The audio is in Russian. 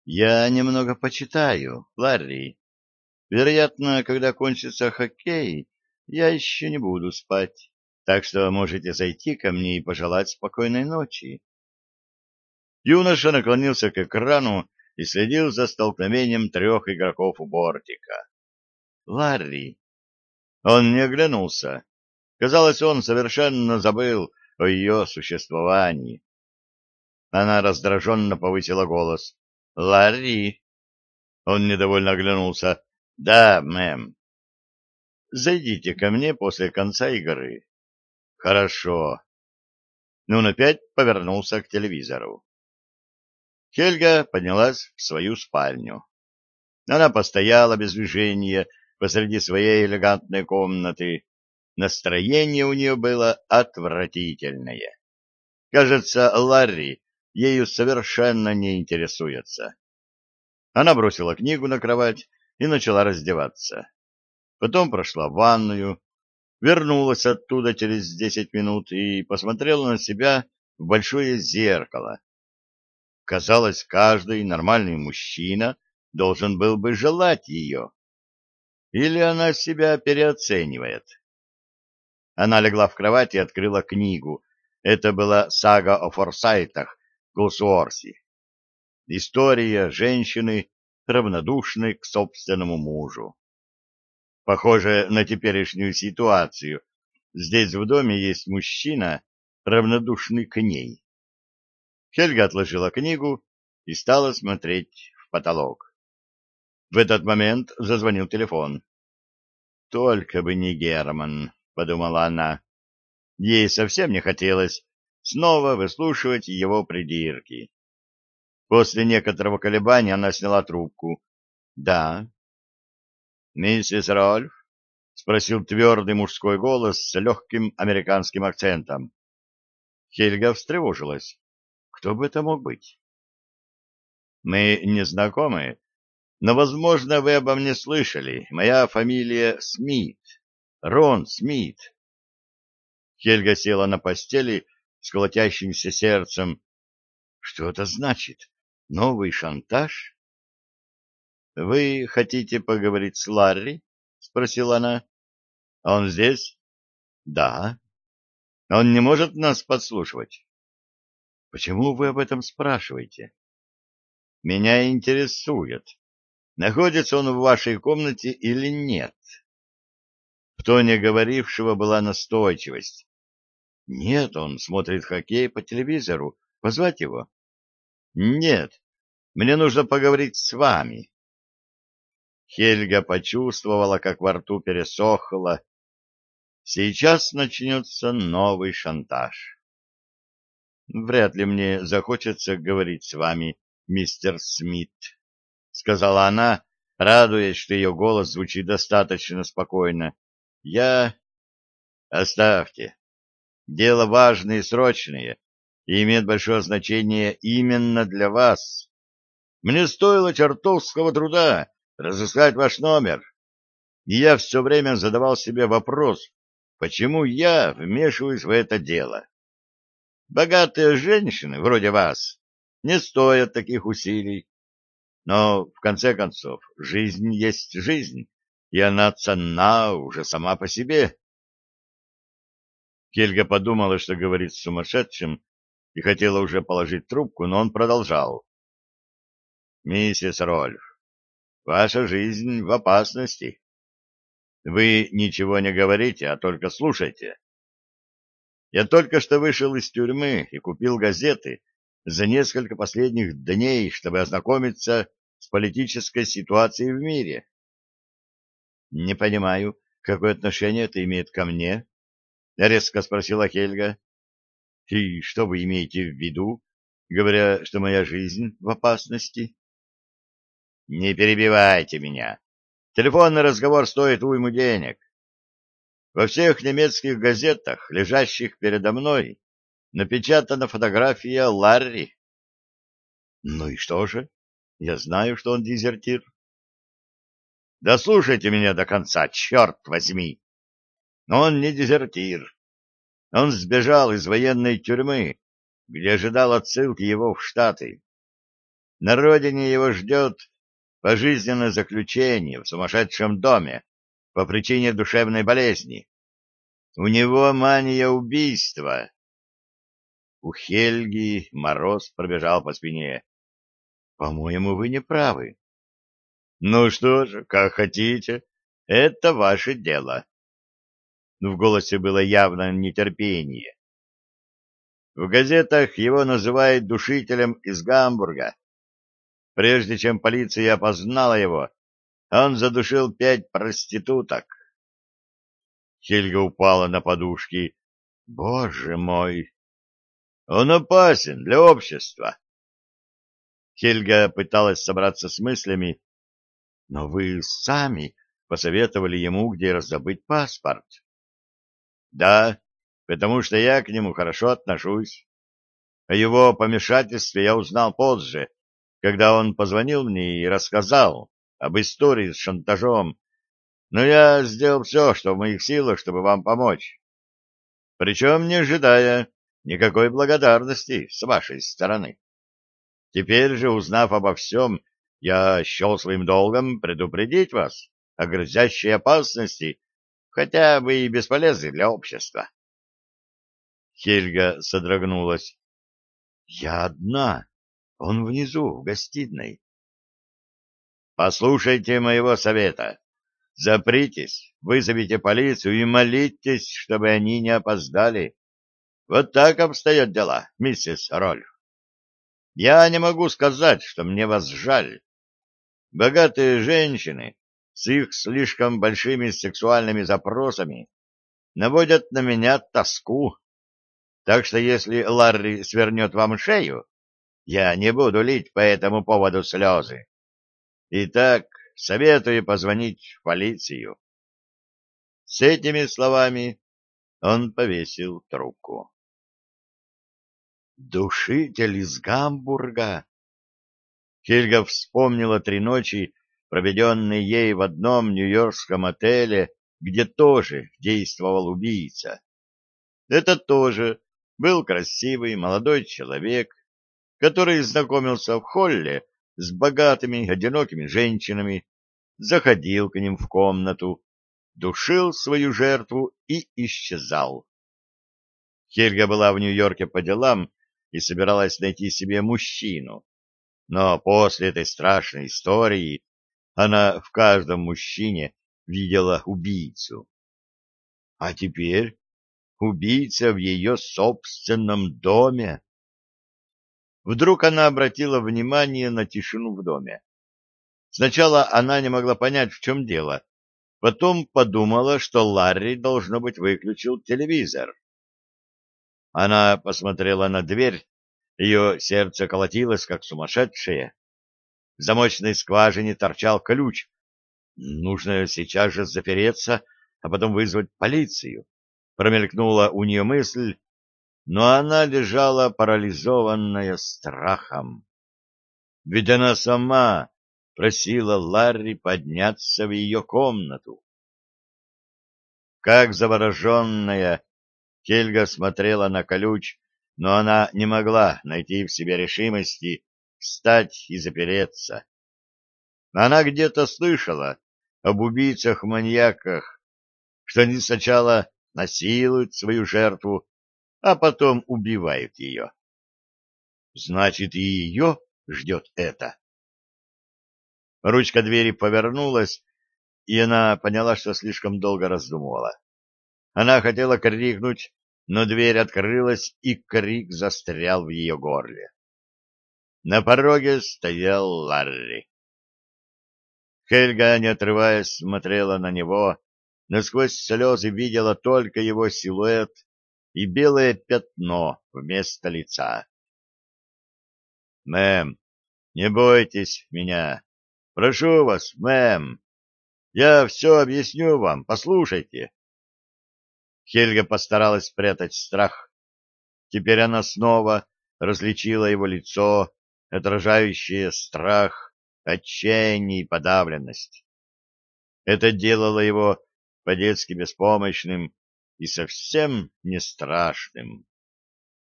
Я немного почитаю, Ларри. Вероятно, когда кончится хоккей, я еще не буду спать. Так что можете зайти ко мне и пожелать спокойной ночи. Юноша наклонился к экрану и следил за столкновением трех игроков у бортика. Ларри. Он не оглянулся. Казалось, он совершенно забыл о ее существовании. Она раздраженно повысила голос. «Ларри!» Он недовольно оглянулся. «Да, мэм. Зайдите ко мне после конца игры». «Хорошо». Он опять повернулся к телевизору. Хельга поднялась в свою спальню. Она постояла без движения посреди своей элегантной комнаты. Настроение у нее было отвратительное. Кажется, Ларри ею совершенно не интересуется. Она бросила книгу на кровать и начала раздеваться. Потом прошла в ванную, вернулась оттуда через 10 минут и посмотрела на себя в большое зеркало. Казалось, каждый нормальный мужчина должен был бы желать ее. Или она себя переоценивает? Она легла в кровать и открыла книгу. Это была сага о Форсайтах Голсуорси. История женщины, равнодушной к собственному мужу. Похоже на теперешнюю ситуацию. Здесь в доме есть мужчина, равнодушный к ней. Хельга отложила книгу и стала смотреть в потолок. В этот момент зазвонил телефон. «Только бы не Герман», — подумала она. Ей совсем не хотелось снова выслушивать его придирки. После некоторого колебания она сняла трубку. «Да». «Миссис Рольф?» — спросил твердый мужской голос с легким американским акцентом. Хельга встревожилась. Кто бы это мог быть? «Мы не знакомы, но, возможно, вы обо мне слышали. Моя фамилия Смит. Рон Смит». Хельга села на постели с колотящимся сердцем. «Что это значит? Новый шантаж?» «Вы хотите поговорить с Ларри?» — спросила она. «Он здесь?» «Да». «Он не может нас подслушивать?» «Почему вы об этом спрашиваете?» «Меня интересует, находится он в вашей комнате или нет?» В тоне говорившего была настойчивость. «Нет, он смотрит хоккей по телевизору. Позвать его?» «Нет, мне нужно поговорить с вами». Хельга почувствовала, как во рту пересохло. Сейчас начнется новый шантаж. «Вряд ли мне захочется говорить с вами, мистер Смит», — сказала она, радуясь, что ее голос звучит достаточно спокойно. «Я...» «Оставьте. Дело важное и срочное, и имеет большое значение именно для вас. Мне стоило чертовского труда разыскать ваш номер, и я все время задавал себе вопрос, почему я вмешиваюсь в это дело. Богатые женщины, вроде вас, не стоят таких усилий. Но, в конце концов, жизнь есть жизнь, и она ценна уже сама по себе». Хельга подумала, что говорит с сумасшедшим, и хотела уже положить трубку, но он продолжал. «Миссис Рольф, ваша жизнь в опасности. Вы ничего не говорите, а только слушайте. Я только что вышел из тюрьмы и купил газеты за несколько последних дней, чтобы ознакомиться с политической ситуацией в мире. Не понимаю, какое отношение это имеет ко мне, — резко спросила Хельга. — И что вы имеете в виду, говоря, что моя жизнь в опасности? — Не перебивайте меня. Телефонный разговор стоит уйму денег. Во всех немецких газетах, лежащих передо мной, напечатана фотография Ларри. — Ну и что же? Я знаю, что он дезертир. — Да слушайте меня до конца, черт возьми! Он не дезертир. Он сбежал из военной тюрьмы, где ожидал отсылки его в Штаты. На родине его ждет пожизненное заключение в сумасшедшем доме по причине душевной болезни. У него мания убийства. У Хельги мороз пробежал по спине. По-моему, вы не правы. Ну что же, как хотите, это ваше дело. В голосе было явно нетерпение. В газетах его называют душителем из Гамбурга. Прежде чем полиция опознала его, он задушил 5 проституток. Хельга упала на подушки. Боже мой! Он опасен для общества. Хельга пыталась собраться с мыслями, но вы сами посоветовали ему, где раздобыть паспорт. Да, потому что я к нему хорошо отношусь. О его помешательстве я узнал позже, когда он позвонил мне и рассказал об истории с шантажом, но я сделал все, что в моих силах, чтобы вам помочь. Причем не ожидая никакой благодарности с вашей стороны. Теперь же, узнав обо всем, я счел своим долгом предупредить вас о грозящей опасности, хотя бы и бесполезной для общества. Хельга содрогнулась. — Я одна. Он внизу, в гостиной. — Послушайте моего совета. Запритесь, вызовите полицию и молитесь, чтобы они не опоздали. Вот так обстоят дела, миссис Рольф. Я не могу сказать, что мне вас жаль. Богатые женщины с их слишком большими сексуальными запросами наводят на меня тоску. Так что если Ларри свернет вам шею, я не буду лить по этому поводу слезы. Итак, советую позвонить в полицию. С этими словами он повесил трубку. Душитель из Гамбурга! Хельга вспомнила 3 ночи, проведенные ей в одном нью-йоркском отеле, где тоже действовал убийца. Это тоже был красивый молодой человек, который знакомился в холле с богатыми, одинокими женщинами, заходил к ним в комнату, душил свою жертву и исчезал. Хельга была в Нью-Йорке по делам и собиралась найти себе мужчину. Но после этой страшной истории она в каждом мужчине видела убийцу. А теперь убийца в ее собственном доме. Вдруг она обратила внимание на тишину в доме. Сначала она не могла понять, в чем дело. Потом подумала, что Ларри, должно быть, выключил телевизор. Она посмотрела на дверь, ее сердце колотилось, как сумасшедшее. В замочной скважине торчал ключ. Нужно сейчас же запереться, а потом вызвать полицию. Промелькнула у нее мысль, но она лежала парализованная страхом. Ведь она сама просила Ларри подняться в ее комнату. Как завороженная, Хельга смотрела на ключ, но она не могла найти в себе решимости встать и запереться. Она где-то слышала об убийцах-маньяках, что они сначала насилуют свою жертву, а потом убивают ее. Значит, и ее ждет это. Ручка двери повернулась, и она поняла, что слишком долго раздумывала. Она хотела крикнуть, но дверь открылась, и крик застрял в ее горле. На пороге стоял Ларри. Хельга, не отрываясь, смотрела на него, но сквозь слезы видела только его силуэт и белое пятно вместо лица. — Мэм, не бойтесь меня. Прошу вас, мэм. Я все объясню вам, послушайте. Хельга постаралась спрятать страх. Теперь она снова различила его лицо, отражающее страх, отчаяние и подавленность. Это делало его по-детски беспомощным и совсем не страшным.